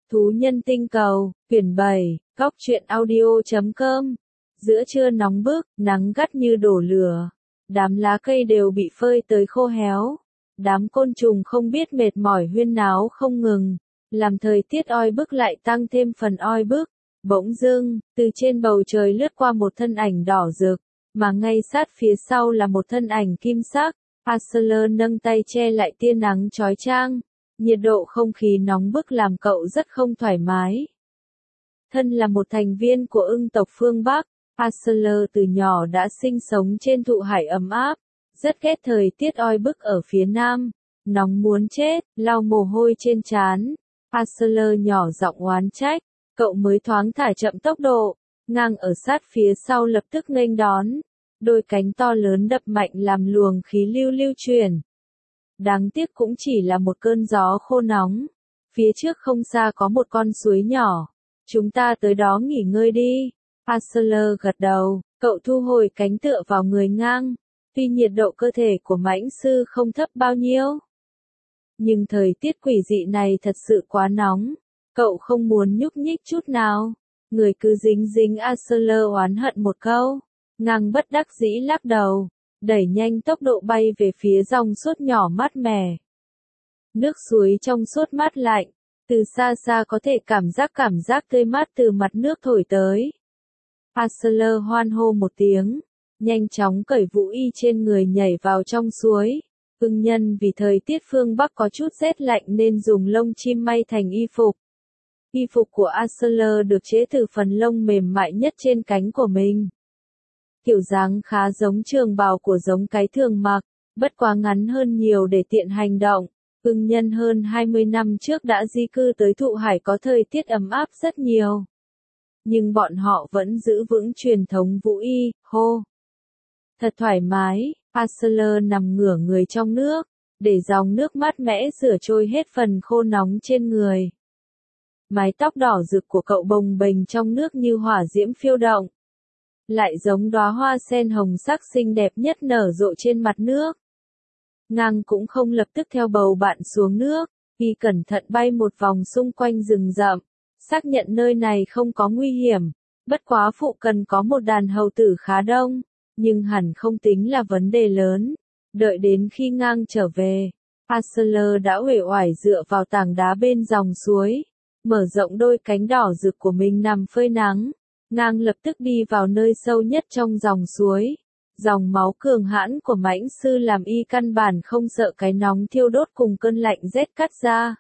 Thú nhân tinh cầu, quyển 7, góc truyện audio.com. Giữa trưa nóng bức, nắng gắt như đổ lửa. Đám lá cây đều bị phơi tới khô héo. Đám côn trùng không biết mệt mỏi huyên náo không ngừng. Làm thời tiết oi bức lại tăng thêm phần oi bức. Bỗng dưng, từ trên bầu trời lướt qua một thân ảnh đỏ rực, mà ngay sát phía sau là một thân ảnh kim sắc. Arthur nâng tay che lại tia nắng chói chang. Nhiệt độ không khí nóng bức làm cậu rất không thoải mái. Thân là một thành viên của ưng tộc phương Bắc, Arthur từ nhỏ đã sinh sống trên thụ hải ấm áp, rất ghét thời tiết oi bức ở phía Nam, nóng muốn chết, lau mồ hôi trên trán. Arthur nhỏ giọng oán trách, cậu mới thoáng thả chậm tốc độ, ngang ở sát phía sau lập tức nghênh đón. Đôi cánh to lớn đập mạnh làm luồng khí lưu lưu chuyển. Đáng tiếc cũng chỉ là một cơn gió khô nóng. Phía trước không xa có một con suối nhỏ. Chúng ta tới đó nghỉ ngơi đi. Arthur gật đầu, cậu thu hồi cánh tựa vào người ngang. Tuy nhiệt độ cơ thể của mãnh sư không thấp bao nhiêu, nhưng thời tiết quỷ dị này thật sự quá nóng. Cậu không muốn nhúc nhích chút nào. Người cứ dính dính. Arthur oán hận một câu. Ngang bất đắc dĩ lắc đầu, đẩy nhanh tốc độ bay về phía dòng suối nhỏ mát mẻ. Nước suối trong suốt mát lạnh, từ xa xa có thể cảm giác tươi mát từ mặt nước thổi tới. Arthur hoan hô một tiếng, nhanh chóng cởi vũ y trên người nhảy vào trong suối. Ưng nhân vì thời tiết phương Bắc có chút rét lạnh nên dùng lông chim may thành y phục. Y phục của Arthur được chế từ phần lông mềm mại nhất trên cánh của mình. Kiểu dáng khá giống trường bào của giống cái thường mặc, bất quá ngắn hơn nhiều để tiện hành động. Ưng nhân hơn 20 năm trước đã di cư tới thụ hải có thời tiết ấm áp rất nhiều. Nhưng bọn họ vẫn giữ vững truyền thống vũ y, hô. Thật thoải mái, Arthur nằm ngửa người trong nước, để dòng nước mát mẽ rửa trôi hết phần khô nóng trên người. Mái tóc đỏ rực của cậu bồng bềnh trong nước như hỏa diễm phiêu động. Lại giống đóa hoa sen hồng sắc xinh đẹp nhất nở rộ trên mặt nước. Ngang cũng không lập tức theo bầu bạn xuống nước, y cẩn thận bay một vòng xung quanh rừng rậm, xác nhận nơi này không có nguy hiểm, bất quá phụ cận có một đàn hầu tử khá đông, nhưng hẳn không tính là vấn đề lớn. Đợi đến khi ngang trở về, Arthur đã uể oải dựa vào tảng đá bên dòng suối, mở rộng đôi cánh đỏ rực của mình nằm phơi nắng. Ngang lập tức đi vào nơi sâu nhất trong dòng suối. Dòng máu cường hãn của mãnh sư làm y căn bản không sợ cái nóng thiêu đốt cùng cơn lạnh rét cắt da.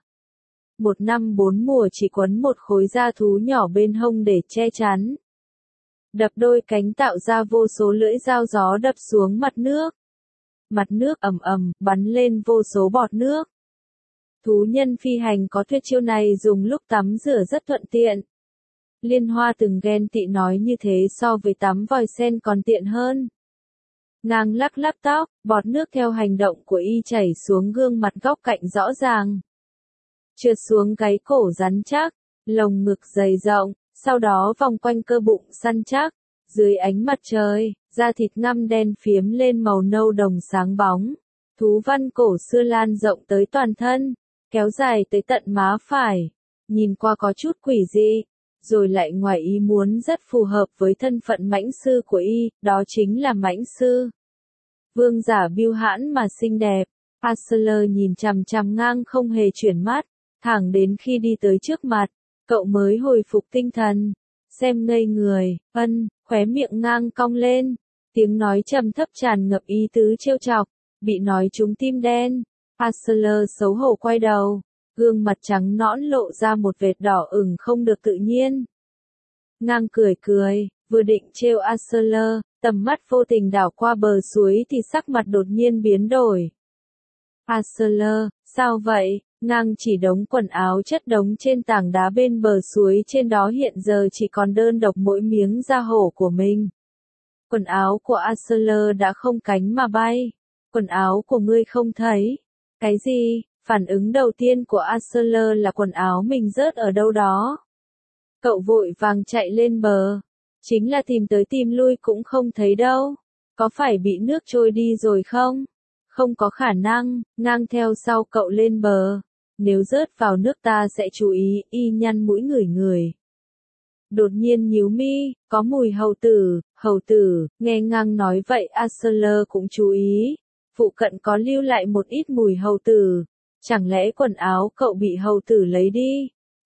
1 năm 4 mùa chỉ quấn một khối da thú nhỏ bên hông để che chắn. Đập đôi cánh tạo ra vô số lưỡi dao gió đập xuống mặt nước. Mặt nước ầm ầm, bắn lên vô số bọt nước. Thú nhân phi hành có tuyệt chiêu này dùng lúc tắm rửa rất thuận tiện. Liên Hoa từng ghen tị nói như thế so với tắm vòi sen còn tiện hơn. Ngang lắc lắc tóc, bọt nước theo hành động của y chảy xuống gương mặt góc cạnh rõ ràng. Trượt xuống gáy cổ rắn chắc, lồng ngực dày rộng, sau đó vòng quanh cơ bụng săn chắc. Dưới ánh mặt trời, da thịt ngăm đen phiếm lên màu nâu đồng sáng bóng. Thú văn cổ xưa lan rộng tới toàn thân, kéo dài tới tận má phải. Nhìn qua có chút quỷ dị, rồi lại ngoài ý muốn rất phù hợp với thân phận mãnh sư của y, đó chính là mãnh sư. Vương giả bưu hãn mà xinh đẹp. Arthur nhìn chằm chằm ngang không hề chuyển mắt, thẳng đến khi đi tới trước mặt, cậu mới hồi phục tinh thần. Xem ngây người, khóe miệng ngang cong lên, tiếng nói trầm thấp tràn ngập ý tứ trêu chọc, bị nói trúng tim đen. Arthur xấu hổ quay đầu. Gương mặt trắng nõn lộ ra một vệt đỏ ửng không được tự nhiên. Ngang cười, vừa định trêu Arthur, tầm mắt vô tình đảo qua bờ suối thì sắc mặt đột nhiên biến đổi. Arthur, sao vậy? Ngang chỉ đống quần áo chất đống trên tảng đá bên bờ suối, trên đó hiện giờ chỉ còn đơn độc mỗi miếng da hổ của mình. Quần áo của Arthur đã không cánh mà bay. Quần áo của ngươi không thấy. Cái gì? Phản ứng đầu tiên của Arthur là quần áo mình rớt ở đâu đó. Cậu vội vàng chạy lên bờ. Chính là tìm tới tìm lui cũng không thấy đâu. Có phải bị nước trôi đi rồi không? Không có khả năng. Ngang theo sau cậu lên bờ. nếu rớt vào nước ta sẽ chú ý, y nhăn mũi ngửi người. Đột nhiên nhíu mi, có mùi hầu tử, nghe ngang nói vậy Arthur cũng chú ý, phụ cận có lưu lại một ít mùi hầu tử, chẳng lẽ quần áo cậu bị hầu tử lấy đi?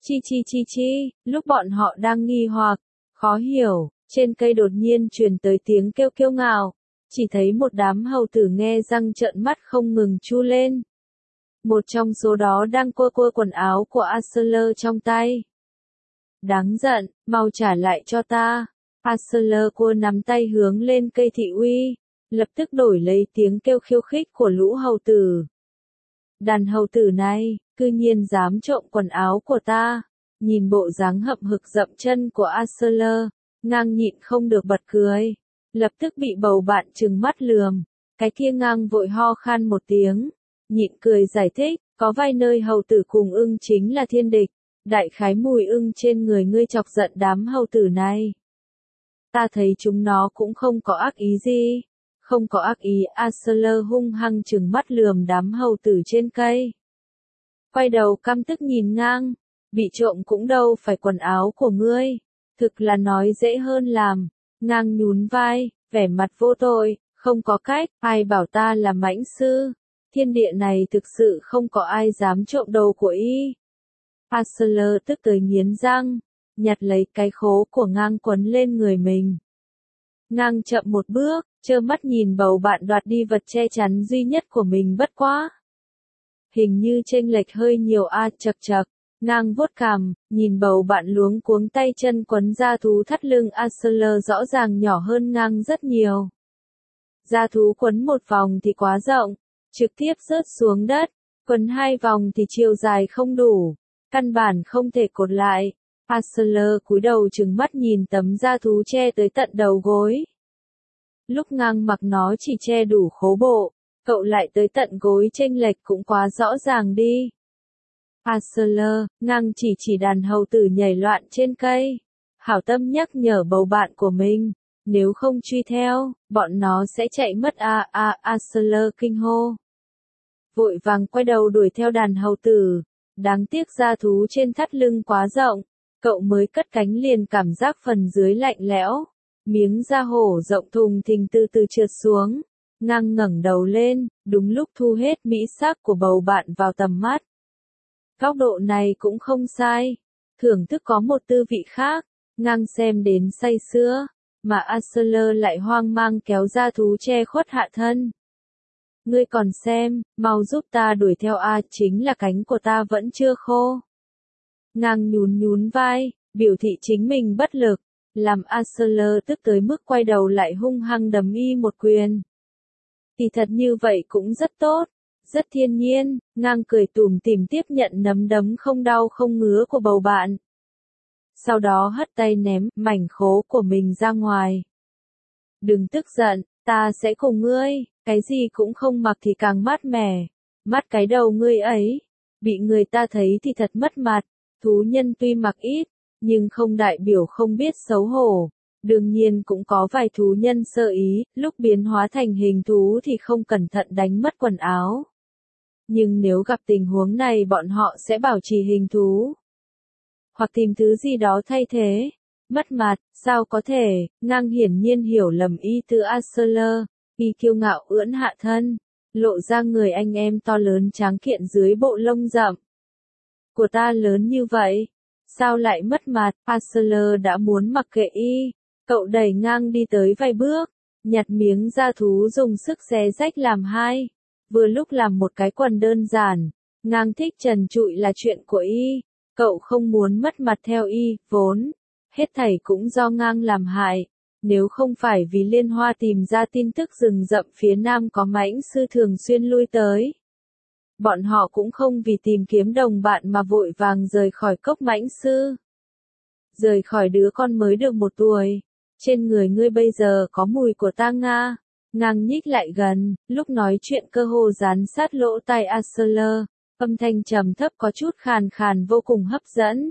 Chi, lúc bọn họ đang nghi hoặc, khó hiểu, trên cây đột nhiên truyền tới tiếng kêu kiêu ngạo, chỉ thấy một đám hầu tử nghe răng trợn mắt không ngừng chu lên. Một trong số đó đang cua quần áo của Arthur trong tay. Đáng giận, mau trả lại cho ta. Arthur cua nắm tay hướng lên cây thị uy, lập tức đổi lấy tiếng kêu khiêu khích của lũ hầu tử. Đàn hầu tử này, cư nhiên dám trộm quần áo của ta. Nhìn bộ dáng hậm hực dậm chân của Arthur, ngang nhịn không được bật cười. Lập tức bị bầu bạn trừng mắt lườm. Cái kia ngang vội ho khan một tiếng. Nhịn cười giải thích, có vài nơi hầu tử cùng ưng chính là thiên địch. Đại khái mùi ưng trên người ngươi chọc giận đám hầu tử này. Ta thấy chúng nó cũng không có ác ý gì. Không có ác ý, Arthur hung hăng trừng mắt lườm đám hầu tử trên cây. Quay đầu căm tức nhìn ngang, bị trộm cũng đâu phải quần áo của ngươi. Thực là nói dễ hơn làm. Ngang nhún vai, vẻ mặt vô tội, không có cách, ai bảo ta là mãnh sư. Thiên địa này thực sự không có ai dám trộm đồ của y. Arthur tức tới nghiến răng, nhặt lấy cái khố của ngang quấn lên người mình. Ngang chậm một bước, trơ mắt nhìn bầu bạn đoạt đi vật che chắn duy nhất của mình bất quá. Hình như chênh lệch hơi nhiều chật. Ngang vuốt cằm, nhìn bầu bạn luống cuống tay chân quấn da thú thắt lưng Arthur rõ ràng nhỏ hơn ngang rất nhiều. Da thú quấn một vòng thì quá rộng, trực tiếp rớt xuống đất, quấn 2 vòng thì chiều dài không đủ, căn bản không thể cột lại. Arthur cúi đầu trừng mắt nhìn tấm da thú che tới tận đầu gối. Lúc ngang mặc nó chỉ che đủ khố bộ, cậu lại tới tận gối chênh lệch cũng quá rõ ràng đi. Arthur, ngang chỉ đàn hầu tử nhảy loạn trên cây. Hảo tâm nhắc nhở bầu bạn của mình, nếu không truy theo, bọn nó sẽ chạy mất Arthur kinh hô. Vội vàng quay đầu đuổi theo đàn hầu tử, đáng tiếc da thú trên thắt lưng quá rộng, cậu mới cất cánh liền cảm giác phần dưới lạnh lẽo, miếng da hổ rộng thùng thình từ từ trượt xuống, ngang ngẩng đầu lên, đúng lúc thu hết mỹ sắc của bầu bạn vào tầm mắt. Góc độ này cũng không sai, thưởng thức có một tư vị khác, ngang xem đến say sưa, mà Arthur lại hoang mang kéo da thú che khuất hạ thân. Ngươi còn xem, mau giúp ta đuổi theo chính là cánh của ta vẫn chưa khô. Ngang nhún vai, biểu thị chính mình bất lực, làm Arthur tức tới mức quay đầu lại hung hăng đấm y một quyền. Thì thật như vậy cũng rất tốt, rất thiên nhiên, ngang cười tủm tỉm tiếp nhận nắm đấm không đau không ngứa của bầu bạn. Sau đó hất tay ném mảnh khố của mình ra ngoài. Đừng tức giận, ta sẽ cùng ngươi, cái gì cũng không mặc thì càng mát mẻ. Mắt cái đầu ngươi ấy, bị người ta thấy thì thật mất mặt. Thú nhân tuy mặc ít, nhưng không đại biểu không biết xấu hổ. Đương nhiên cũng có vài thú nhân sơ ý, lúc biến hóa thành hình thú thì không cẩn thận đánh mất quần áo. Nhưng nếu gặp tình huống này bọn họ sẽ bảo trì hình thú. Hoặc tìm thứ gì đó thay thế. Mất mặt, sao có thể, ngang hiển nhiên hiểu lầm ý từ Arthur, y kiêu ngạo ưỡn hạ thân, lộ ra người anh em to lớn tráng kiện dưới bộ lông rậm. Của ta lớn như vậy, sao lại mất mặt, Arthur đã muốn mặc kệ y, cậu đẩy ngang đi tới vài bước, nhặt miếng da thú dùng sức xé rách làm hai, vừa lúc làm một cái quần đơn giản, ngang thích trần trụi là chuyện của y, cậu không muốn mất mặt theo y, vốn. Hết thảy cũng do ngang làm hại, nếu không phải vì Liên Hoa tìm ra tin tức rừng rậm phía nam có mãnh sư thường xuyên lui tới. Bọn họ cũng không vì tìm kiếm đồng bạn mà vội vàng rời khỏi cốc mãnh sư. Rời khỏi đứa con mới được 1 tuổi, trên người ngươi bây giờ có mùi của ta Nga. Ngang nhích lại gần, lúc nói chuyện cơ hồ dán sát lỗ tai Arthur, âm thanh trầm thấp có chút khàn khàn vô cùng hấp dẫn.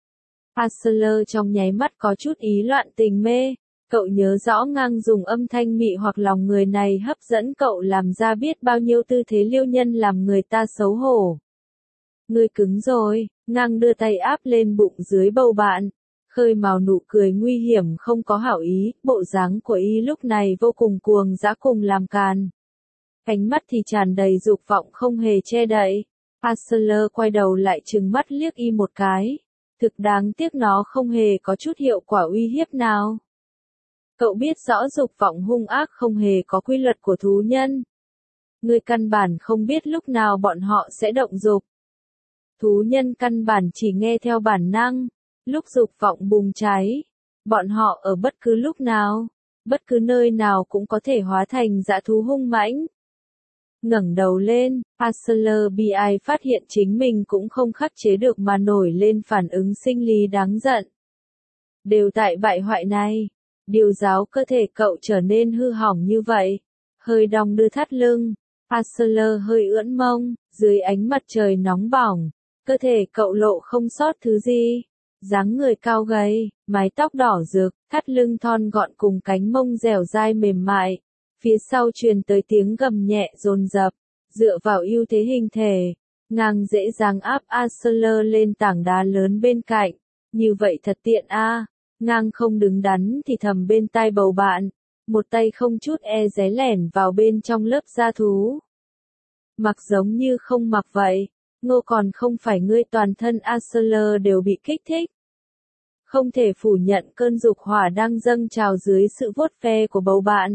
Arthur trong nháy mắt có chút ý loạn tình mê, cậu nhớ rõ ngang dùng âm thanh mị hoặc lòng người này hấp dẫn cậu làm ra biết bao nhiêu tư thế liêu nhân làm người ta xấu hổ. Ngươi cứng rồi, ngang đưa tay áp lên bụng dưới bầu bạn. Khơi mào nụ cười nguy hiểm không có hảo ý, bộ dáng của y lúc này vô cùng cuồng dã cùng làm càn. Ánh mắt thì tràn đầy dục vọng không hề che đậy. Arthur quay đầu lại trừng mắt liếc y một cái. Thực đáng tiếc nó không hề có chút hiệu quả uy hiếp nào. Cậu biết rõ dục vọng hung ác không hề có quy luật của thú nhân. Ngươi căn bản không biết lúc nào bọn họ sẽ động dục. Thú nhân căn bản chỉ nghe theo bản năng. Lúc dục vọng bùng cháy, bọn họ ở bất cứ lúc nào, bất cứ nơi nào cũng có thể hóa thành dã thú hung mãnh. Ngẩng đầu lên, Arthur bi ai phát hiện chính mình cũng không khắc chế được mà nổi lên phản ứng sinh lý đáng giận. Đều tại bại hoại này, điều giáo cơ thể cậu trở nên hư hỏng như vậy. Hơi đong đưa thắt lưng, Arthur hơi ưỡn mông, dưới ánh mặt trời nóng bỏng, cơ thể cậu lộ không sót thứ gì. Dáng người cao gầy, mái tóc đỏ rực, thắt lưng thon gọn cùng cánh mông dẻo dai mềm mại. Phía sau truyền tới tiếng gầm nhẹ dồn dập, dựa vào ưu thế hình thể, ngang dễ dàng áp Arthur lên tảng đá lớn bên cạnh. Như vậy thật tiện a. Ngang không đứng đắn thì thầm bên tai bầu bạn, một tay không chút e dé lẻn vào bên trong lớp da thú. Mặc giống như không mặc vậy. Ngô còn không phải ngươi toàn thân Arthur đều bị kích thích. Không thể phủ nhận cơn dục hỏa đang dâng trào dưới sự vuốt ve của bầu bạn.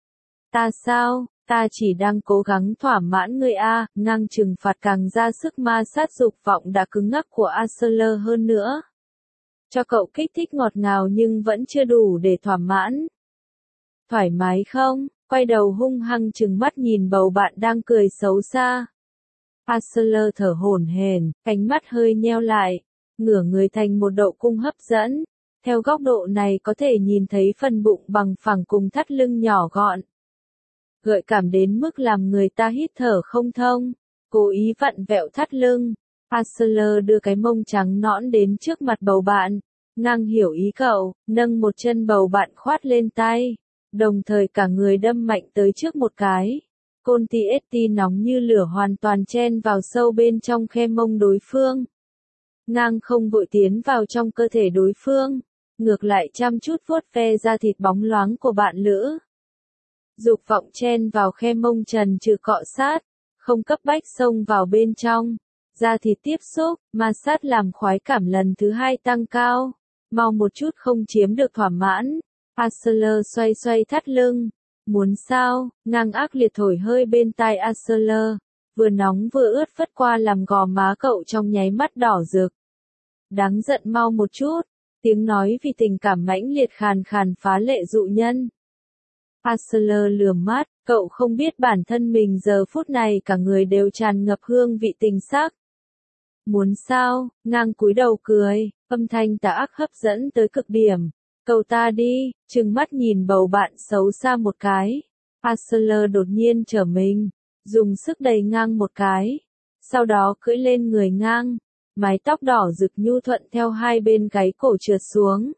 Ta sao, ta chỉ đang cố gắng thỏa mãn ngươi a. Ngang trừng phạt càng ra sức ma sát dục vọng đã cứng ngắc của Arthur hơn nữa. Cho cậu kích thích ngọt ngào nhưng vẫn chưa đủ để thỏa mãn. Thoải mái không? Quay đầu hung hăng trừng mắt nhìn bầu bạn đang cười xấu xa. Arthur thở hổn hển, cánh mắt hơi nheo lại, ngửa người thành một độ cung hấp dẫn. Theo góc độ này có thể nhìn thấy phần bụng bằng phẳng cùng thắt lưng nhỏ gọn. Gợi cảm đến mức làm người ta hít thở không thông, cố ý vặn vẹo thắt lưng. Arthur đưa cái mông trắng nõn đến trước mặt bầu bạn, ngang hiểu ý cậu, nâng một chân bầu bạn khoát lên tay, đồng thời cả người đâm mạnh tới trước một cái. Côn TST nóng như lửa hoàn toàn chen vào sâu bên trong khe mông đối phương. Ngang không vội tiến vào trong cơ thể đối phương, ngược lại chăm chút vuốt ve da thịt bóng loáng của bạn lữ. Dục vọng chen vào khe mông trần trừ cọ sát, không cấp bách xông vào bên trong. Da thịt tiếp xúc, ma sát làm khoái cảm lần thứ hai tăng cao. Mau một chút không chiếm được thỏa mãn. Arthur xoay xoay thắt lưng. Muốn sao? Ngang ác liệt thổi hơi bên tai Arthur, vừa nóng vừa ướt phất qua làm gò má cậu trong nháy mắt đỏ rực. Đáng giận mau một chút, tiếng nói vì tình cảm mãnh liệt khàn khàn phá lệ dụ nhân. Arthur lườm mắt, cậu không biết bản thân mình giờ phút này cả người đều tràn ngập hương vị tình sắc. Muốn sao? Ngang cúi đầu cười, âm thanh tà ác hấp dẫn tới cực điểm. Cầu ta đi, trừng mắt nhìn bầu bạn xấu xa một cái. Arthur đột nhiên trở mình, dùng sức đẩy ngang một cái. Sau đó cưỡi lên người ngang, mái tóc đỏ rực nhu thuận theo hai bên gáy cổ trượt xuống.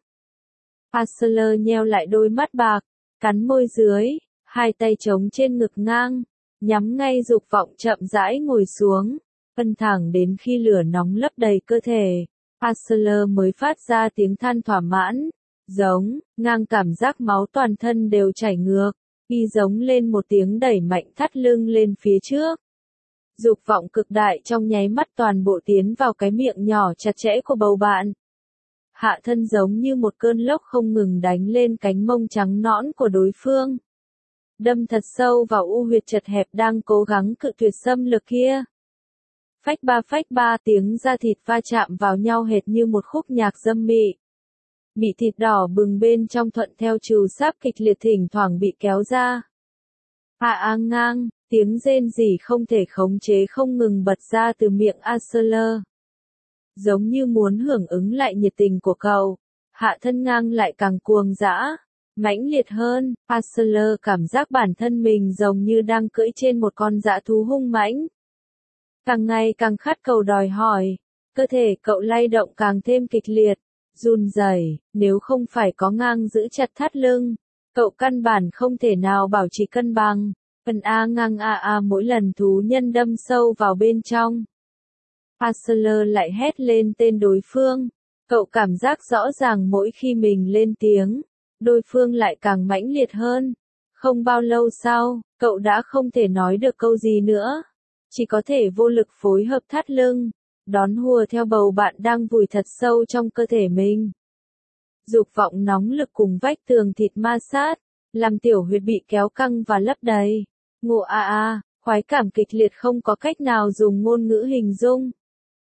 Arthur nheo lại đôi mắt bạc, cắn môi dưới, hai tay chống trên ngực ngang, nhắm ngay dục vọng chậm rãi ngồi xuống, phân thẳng đến khi lửa nóng lấp đầy cơ thể. Arthur mới phát ra tiếng than thỏa mãn. Giống, ngang cảm giác máu toàn thân đều chảy ngược, y giống lên một tiếng đẩy mạnh thắt lưng lên phía trước. Dục vọng cực đại trong nháy mắt toàn bộ tiến vào cái miệng nhỏ chặt chẽ của bầu bạn. Hạ thân giống như một cơn lốc không ngừng đánh lên cánh mông trắng nõn của đối phương. Đâm thật sâu vào u huyệt chật hẹp đang cố gắng cự tuyệt xâm lược kia. Phách ba tiếng da thịt va chạm vào nhau hệt như một khúc nhạc dâm mị. Bị thịt đỏ bừng bên trong thuận theo trù sáp kịch liệt thỉnh thoảng bị kéo ra. Ngang, tiếng rên rỉ không thể khống chế không ngừng bật ra từ miệng Arthur. Giống như muốn hưởng ứng lại nhiệt tình của cậu, hạ thân ngang lại càng cuồng dã, mãnh liệt hơn. Arthur cảm giác bản thân mình giống như đang cưỡi trên một con dã thú hung mãnh. Càng ngày càng khát cầu đòi hỏi, cơ thể cậu lay động càng thêm kịch liệt. Run rẩy, nếu không phải có ngang giữ chặt thắt lưng, cậu căn bản không thể nào bảo trì cân bằng. Phần ngang mỗi lần thú nhân đâm sâu vào bên trong. Arthur lại hét lên tên đối phương. Cậu cảm giác rõ ràng mỗi khi mình lên tiếng, đối phương lại càng mãnh liệt hơn. Không bao lâu sau, cậu đã không thể nói được câu gì nữa. Chỉ có thể vô lực phối hợp thắt lưng, đón hùa theo bầu bạn đang vùi thật sâu trong cơ thể mình. Dục vọng nóng lực cùng vách tường thịt ma sát, làm tiểu huyệt bị kéo căng và lấp đầy. Ngộ khoái cảm kịch liệt không có cách nào dùng ngôn ngữ hình dung.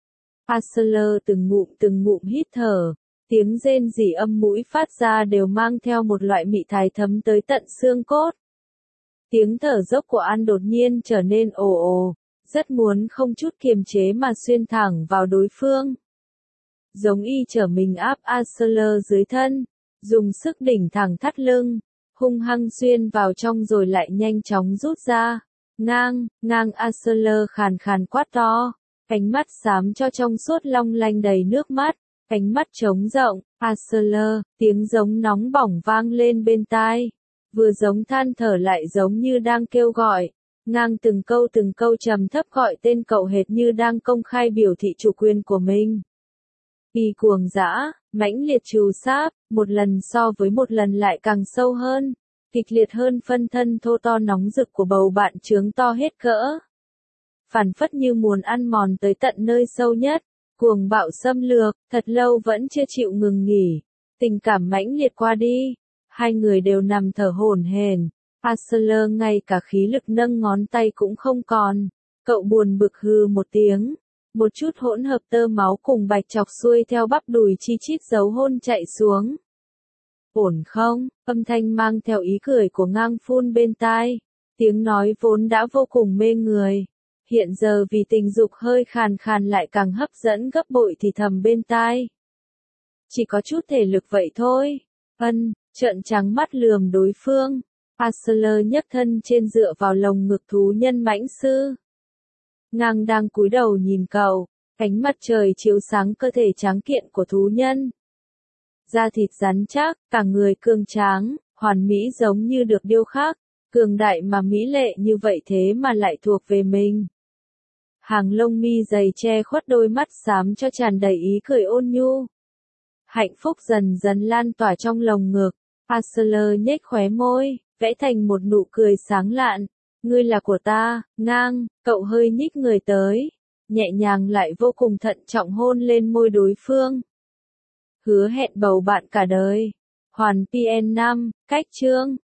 Arthur từng ngụm hít thở, tiếng rên rỉ âm mũi phát ra đều mang theo một loại mị thái thấm tới tận xương cốt. Tiếng thở dốc của An đột nhiên trở nên ồ ồ, rất muốn không chút kiềm chế mà xuyên thẳng vào đối phương. Giống y trở mình áp Arthur dưới thân, dùng sức đỉnh thẳng thắt lưng, hung hăng xuyên vào trong rồi lại nhanh chóng rút ra. Ngang Arthur khàn khàn quát to, ánh mắt xám cho trong suốt long lanh đầy nước mắt, ánh mắt trống rộng. Arthur, tiếng giống nóng bỏng vang lên bên tai, vừa giống than thở lại giống như đang kêu gọi. Ngang từng câu trầm thấp gọi tên cậu hệt như đang công khai biểu thị chủ quyền của mình. Vì cuồng dã, mãnh liệt trù sáp, một lần so với một lần lại càng sâu hơn, kịch liệt hơn, phân thân thô to nóng rực của bầu bạn trướng to hết cỡ. Phản phất như muốn ăn mòn tới tận nơi sâu nhất, cuồng bạo xâm lược, thật lâu vẫn chưa chịu ngừng nghỉ. Tình cảm mãnh liệt qua đi, hai người đều nằm thở hổn hển. Arthur ngay cả khí lực nâng ngón tay cũng không còn. Cậu buồn bực hừ một tiếng. Một chút hỗn hợp tơ máu cùng bạch chọc xuôi theo bắp đùi chi chít dấu hôn chạy xuống. Ổn không? Âm thanh mang theo ý cười của Ngang phun bên tai. Tiếng nói vốn đã vô cùng mê người. Hiện giờ vì tình dục hơi khàn khàn lại càng hấp dẫn gấp bội thì thầm bên tai. Chỉ có chút thể lực vậy thôi. Trợn trắng mắt lườm đối phương. Arthur nhấc thân trên dựa vào lồng ngực thú nhân mãnh sư. Ngang đang cúi đầu nhìn cậu, ánh mặt trời chiếu sáng cơ thể tráng kiện của thú nhân. Da thịt rắn chắc, cả người cường tráng, hoàn mỹ giống như được điêu khắc, cường đại mà mỹ lệ như vậy thế mà lại thuộc về mình. Hàng lông mi dày che khuất đôi mắt xám cho tràn đầy ý cười ôn nhu. Hạnh phúc dần dần lan tỏa trong lồng ngực, Arthur nhếch khóe môi, vẽ thành một nụ cười sáng lạn. Ngươi là của ta, Ngang, cậu hơi nhích người tới, nhẹ nhàng lại vô cùng thận trọng hôn lên môi đối phương. Hứa hẹn bầu bạn cả đời. Hoàn PN5, cách chương.